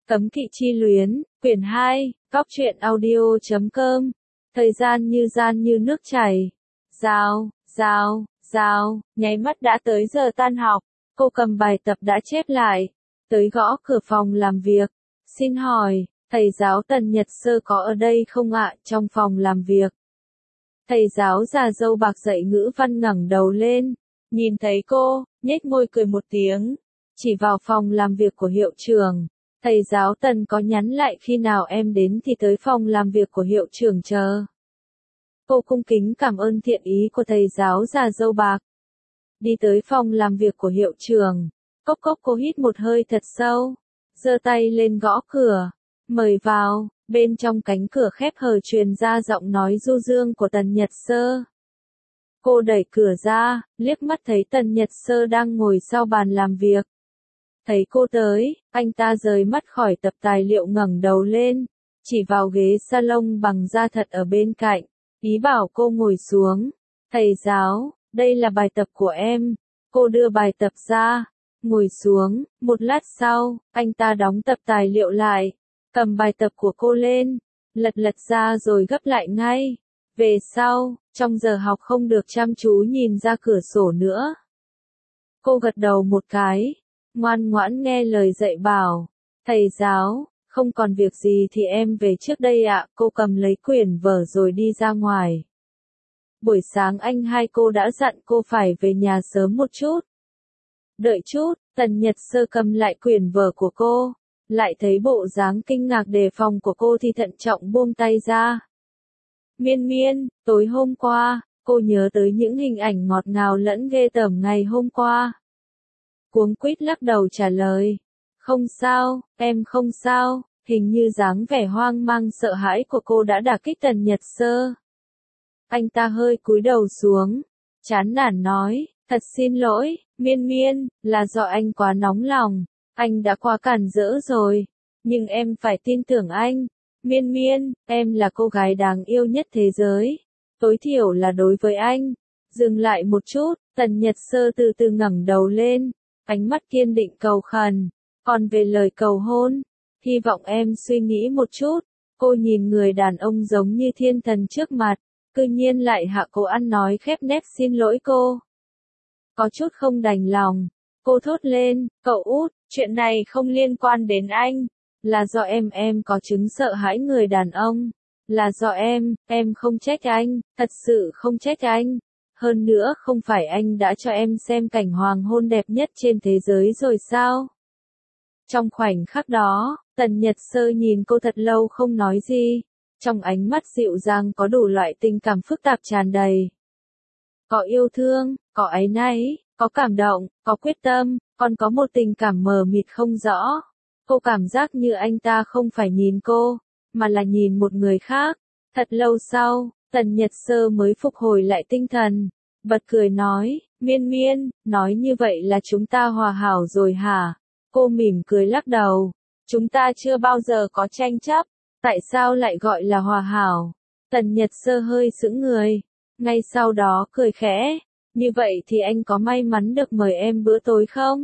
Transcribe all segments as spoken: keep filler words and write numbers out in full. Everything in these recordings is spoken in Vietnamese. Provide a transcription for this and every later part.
Cấm kỵ chi luyến, quyển hai, góc truyện audio chấm com. Thời gian như gian như nước chảy. Rào, rào, rào, nháy mắt đã tới giờ tan học. Cô cầm bài tập đã chép lại. Tới gõ cửa phòng làm việc. Xin hỏi, thầy giáo Tần Nhật Sơ có ở đây không ạ? Trong phòng làm việc. Thầy giáo già râu bạc dạy ngữ văn ngẩng đầu lên. Nhìn thấy cô, nhếch môi cười một tiếng. Chỉ vào phòng làm việc của hiệu trưởng. Thầy giáo Tần có nhắn lại khi nào em đến thì tới phòng làm việc của hiệu trưởng chờ. Cô cung kính cảm ơn thiện ý của thầy giáo già râu bạc. Đi tới phòng làm việc của hiệu trưởng. Cốc cốc cô hít một hơi thật sâu. Giơ tay lên gõ cửa. Mời vào. Bên trong cánh cửa khép hờ truyền ra giọng nói du dương của Tần Nhật Sơ. Cô đẩy cửa ra, liếc mắt thấy Tần Nhật Sơ đang ngồi sau bàn làm việc. Thấy cô tới, anh ta rời mắt khỏi tập tài liệu ngẩng đầu lên, chỉ vào ghế salon bằng da thật ở bên cạnh, ý bảo cô ngồi xuống. Thầy giáo, đây là bài tập của em. Cô đưa bài tập ra, ngồi xuống, một lát sau, anh ta đóng tập tài liệu lại, cầm bài tập của cô lên, lật lật ra rồi gấp lại ngay. Về sau, trong giờ học không được chăm chú nhìn ra cửa sổ nữa. Cô gật đầu một cái, ngoan ngoãn nghe lời dạy bảo. Thầy giáo, không còn việc gì thì em về trước đây ạ. Cô cầm lấy quyển vở rồi đi ra ngoài. Buổi sáng anh hai cô đã dặn cô phải về nhà sớm một chút. Đợi chút, Tần Nhật Sơ cầm lại quyển vở của cô, lại thấy bộ dáng kinh ngạc đề phòng của cô thì thận trọng buông tay ra. Miên miên, tối hôm qua, cô nhớ tới những hình ảnh ngọt ngào lẫn ghê tởm ngày hôm qua. Cuống quýt lắc đầu trả lời. Không sao, em không sao. Hình như dáng vẻ hoang mang sợ hãi của cô đã đả kích Tần Nhật Sơ. Anh ta hơi cúi đầu xuống, chán nản nói, thật xin lỗi, miên miên, là do anh quá nóng lòng, anh đã quá cản rỡ rồi, nhưng em phải tin tưởng anh. Miên miên, em là cô gái đáng yêu nhất thế giới, tối thiểu là đối với anh. Dừng lại một chút, Tần Nhật Sơ từ từ ngẩng đầu lên, ánh mắt kiên định cầu khẩn. Còn về lời cầu hôn, hy vọng em suy nghĩ một chút. Cô nhìn người đàn ông giống như thiên thần trước mặt, cư nhiên lại hạ cô ăn nói khép nép xin lỗi cô. Có chút không đành lòng, cô thốt lên, cậu út, chuyện này không liên quan đến anh. Là do em em có chứng sợ hãi người đàn ông. Là do em, em không trách anh, thật sự không trách anh. Hơn nữa không phải anh đã cho em xem cảnh hoàng hôn đẹp nhất trên thế giới rồi sao? Trong khoảnh khắc đó, Tần Nhật Sơ nhìn cô thật lâu không nói gì. Trong ánh mắt dịu dàng có đủ loại tình cảm phức tạp tràn đầy. Có yêu thương, có áy náy, có cảm động, có quyết tâm, còn có một tình cảm mờ mịt không rõ. Cô cảm giác như anh ta không phải nhìn cô, mà là nhìn một người khác. Thật lâu sau, Tần Nhật Sơ mới phục hồi lại tinh thần, bật cười nói, miên miên, nói như vậy là chúng ta hòa hảo rồi hả? Cô mỉm cười lắc đầu, chúng ta chưa bao giờ có tranh chấp, tại sao lại gọi là hòa hảo? Tần Nhật Sơ hơi sững người, ngay sau đó cười khẽ, như vậy thì anh có may mắn được mời em bữa tối không?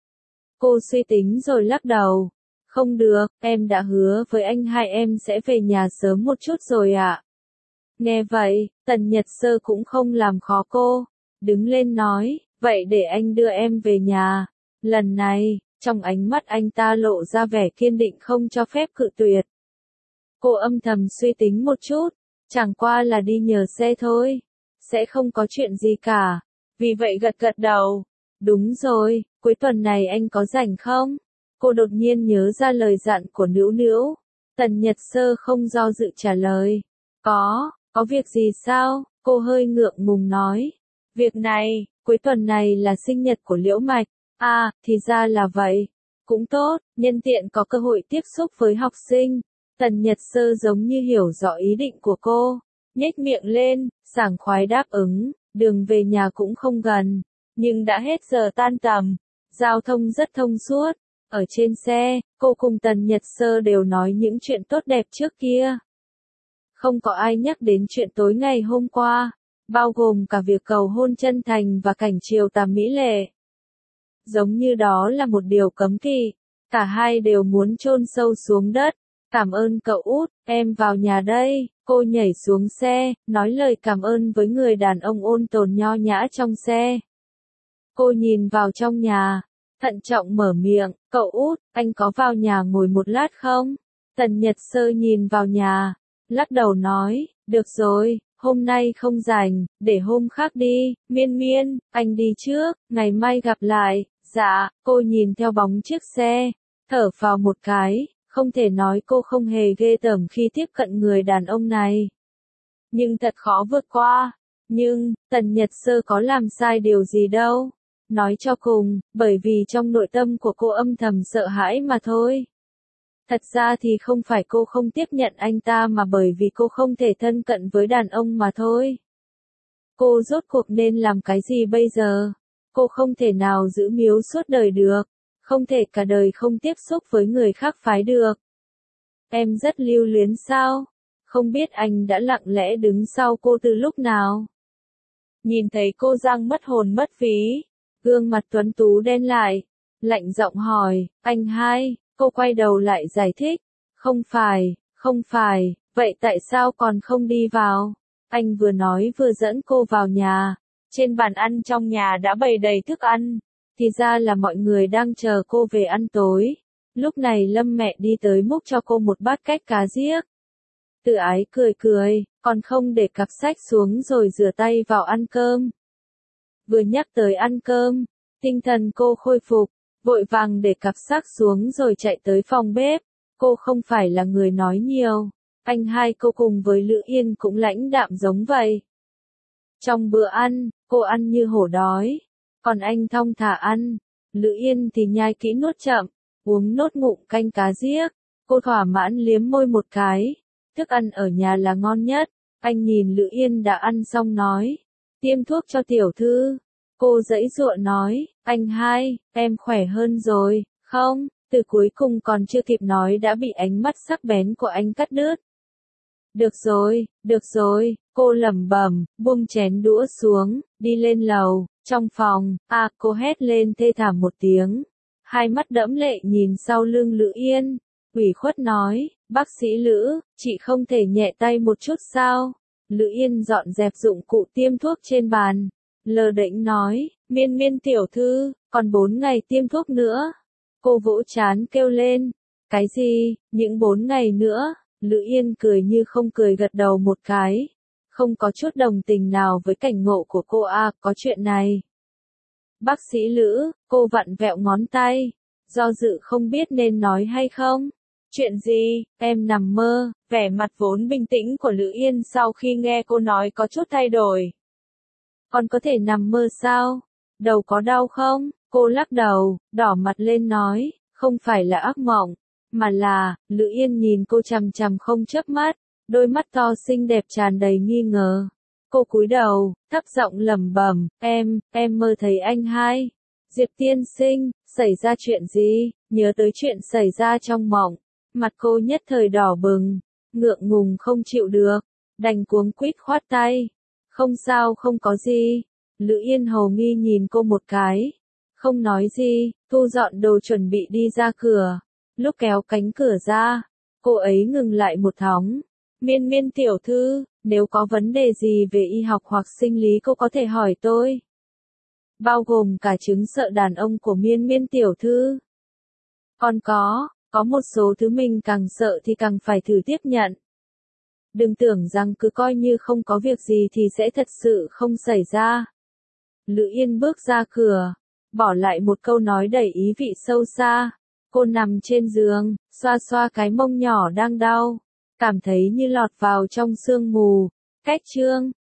Cô suy tính rồi lắc đầu. Không được, em đã hứa với anh hai em sẽ về nhà sớm một chút rồi ạ. Nghe vậy, Tần Nhật Sơ cũng không làm khó cô. Đứng lên nói, vậy để anh đưa em về nhà. Lần này, trong ánh mắt anh ta lộ ra vẻ kiên định không cho phép cự tuyệt. Cô âm thầm suy tính một chút, chẳng qua là đi nhờ xe thôi. Sẽ không có chuyện gì cả. Vì vậy gật gật đầu. Đúng rồi, cuối tuần này anh có rảnh không? Cô đột nhiên nhớ ra lời dặn của Nữu Nữu. Tần Nhật Sơ không do dự trả lời. Có, có việc gì sao? Cô hơi ngượng ngùng nói. Việc này, cuối tuần này là sinh nhật của Liễu Mạch. À, thì ra là vậy. Cũng tốt, nhân tiện có cơ hội tiếp xúc với học sinh. Tần Nhật Sơ giống như hiểu rõ ý định của cô. Nhếch miệng lên, sảng khoái đáp ứng. Đường về nhà cũng không gần, nhưng đã hết giờ tan tầm. Giao thông rất thông suốt. Ở trên xe, cô cùng Tần Nhật Sơ đều nói những chuyện tốt đẹp trước kia. Không có ai nhắc đến chuyện tối ngày hôm qua, bao gồm cả việc cầu hôn chân thành và cảnh chiều tà mỹ lệ. Giống như đó là một điều cấm kỵ. Cả hai đều muốn chôn sâu xuống đất. Cảm ơn cậu út, em vào nhà đây. Cô nhảy xuống xe, nói lời cảm ơn với người đàn ông ôn tồn nho nhã trong xe. Cô nhìn vào trong nhà, thận trọng mở miệng, cậu út, anh có vào nhà ngồi một lát không? Tần Nhật Sơ nhìn vào nhà, lắc đầu nói, được rồi, hôm nay không rảnh, để hôm khác đi. Miên Miên, anh đi trước, ngày mai gặp lại. Dạ, cô nhìn theo bóng chiếc xe, thở phào một cái, không thể nói cô không hề ghê tởm khi tiếp cận người đàn ông này. Nhưng thật khó vượt qua. Nhưng, Tần Nhật Sơ có làm sai điều gì đâu. Nói cho cùng, bởi vì trong nội tâm của cô âm thầm sợ hãi mà thôi. Thật ra thì không phải cô không tiếp nhận anh ta mà bởi vì cô không thể thân cận với đàn ông mà thôi. Cô rốt cuộc nên làm cái gì bây giờ? Cô không thể nào giữ miếu suốt đời được. Không thể cả đời không tiếp xúc với người khác phái được. Em rất lưu luyến sao? Không biết anh đã lặng lẽ đứng sau cô từ lúc nào? Nhìn thấy cô Giang mất hồn mất ví, gương mặt tuấn tú đen lại, lạnh giọng hỏi, anh hai, cô quay đầu lại giải thích, không phải, không phải, vậy tại sao còn không đi vào? Anh vừa nói vừa dẫn cô vào nhà, trên bàn ăn trong nhà đã bày đầy thức ăn, thì ra là mọi người đang chờ cô về ăn tối. Lúc này Lâm mẹ đi tới múc cho cô một bát cách cá giếc. Từ Ái cười cười, còn không để cặp sách xuống rồi rửa tay vào ăn cơm. Vừa nhắc tới ăn cơm, tinh thần cô khôi phục, vội vàng để cặp sách xuống rồi chạy tới phòng bếp. Cô không phải là người nói nhiều, anh hai cô cùng với Lữ Yên cũng lãnh đạm giống vậy. Trong bữa ăn, cô ăn như hổ đói, còn anh thong thả ăn, Lữ Yên thì nhai kỹ nuốt chậm, uống nốt ngụm canh cá giếc. Cô thỏa mãn liếm môi một cái, thức ăn ở nhà là ngon nhất. Anh nhìn Lữ Yên đã ăn xong nói, tiêm thuốc cho tiểu thư. Cô giãy giụa nói, anh hai, em khỏe hơn rồi, không? Từ cuối cùng còn chưa kịp nói đã bị ánh mắt sắc bén của anh cắt đứt. Được rồi, được rồi, cô lẩm bẩm, buông chén đũa xuống, đi lên lầu. Trong phòng, à, cô hét lên thê thảm một tiếng, hai mắt đẫm lệ nhìn sau lưng Lữ Yên, ủy khuất nói, bác sĩ Lữ, chị không thể nhẹ tay một chút sao? Lữ Yên dọn dẹp dụng cụ tiêm thuốc trên bàn, lờ đễnh nói, Miên Miên tiểu thư, còn bốn ngày tiêm thuốc nữa. Cô vỗ trán kêu lên, cái gì, những bốn ngày nữa? Lữ Yên cười như không cười gật đầu một cái, không có chút đồng tình nào với cảnh ngộ của cô. À, có chuyện này. Bác sĩ Lữ, cô vặn vẹo ngón tay, do dự không biết nên nói hay không. Chuyện gì, em nằm mơ? Vẻ mặt vốn bình tĩnh của Lữ Yên sau khi nghe cô nói có chút thay đổi. Còn có thể nằm mơ sao? Đầu có đau không? Cô lắc đầu, đỏ mặt lên nói, không phải là ác mộng, mà là. Lữ Yên nhìn cô chằm chằm không chớp mắt, đôi mắt to xinh đẹp tràn đầy nghi ngờ. Cô cúi đầu, thấp giọng lẩm bẩm, em, em mơ thấy anh hai. Diệp tiên sinh, xảy ra chuyện gì? Nhớ tới chuyện xảy ra trong mộng, mặt cô nhất thời đỏ bừng, ngượng ngùng không chịu được, đành cuống quýt khoát tay. Không sao, không có gì. Lữ Yên hầu nghi nhìn cô một cái, không nói gì, thu dọn đồ chuẩn bị đi ra cửa. Lúc kéo cánh cửa ra, cô ấy ngừng lại một thoáng. Miên Miên tiểu thư, nếu có vấn đề gì về y học hoặc sinh lý cô có thể hỏi tôi. Bao gồm cả chứng sợ đàn ông của Miên Miên tiểu thư. Còn có, có một số thứ mình càng sợ thì càng phải thử tiếp nhận. Đừng tưởng rằng cứ coi như không có việc gì thì sẽ thật sự không xảy ra. Lữ Yên bước ra cửa, bỏ lại một câu nói đầy ý vị sâu xa. Cô nằm trên giường, xoa xoa cái mông nhỏ đang đau, cảm thấy như lọt vào trong sương mù. Cách chương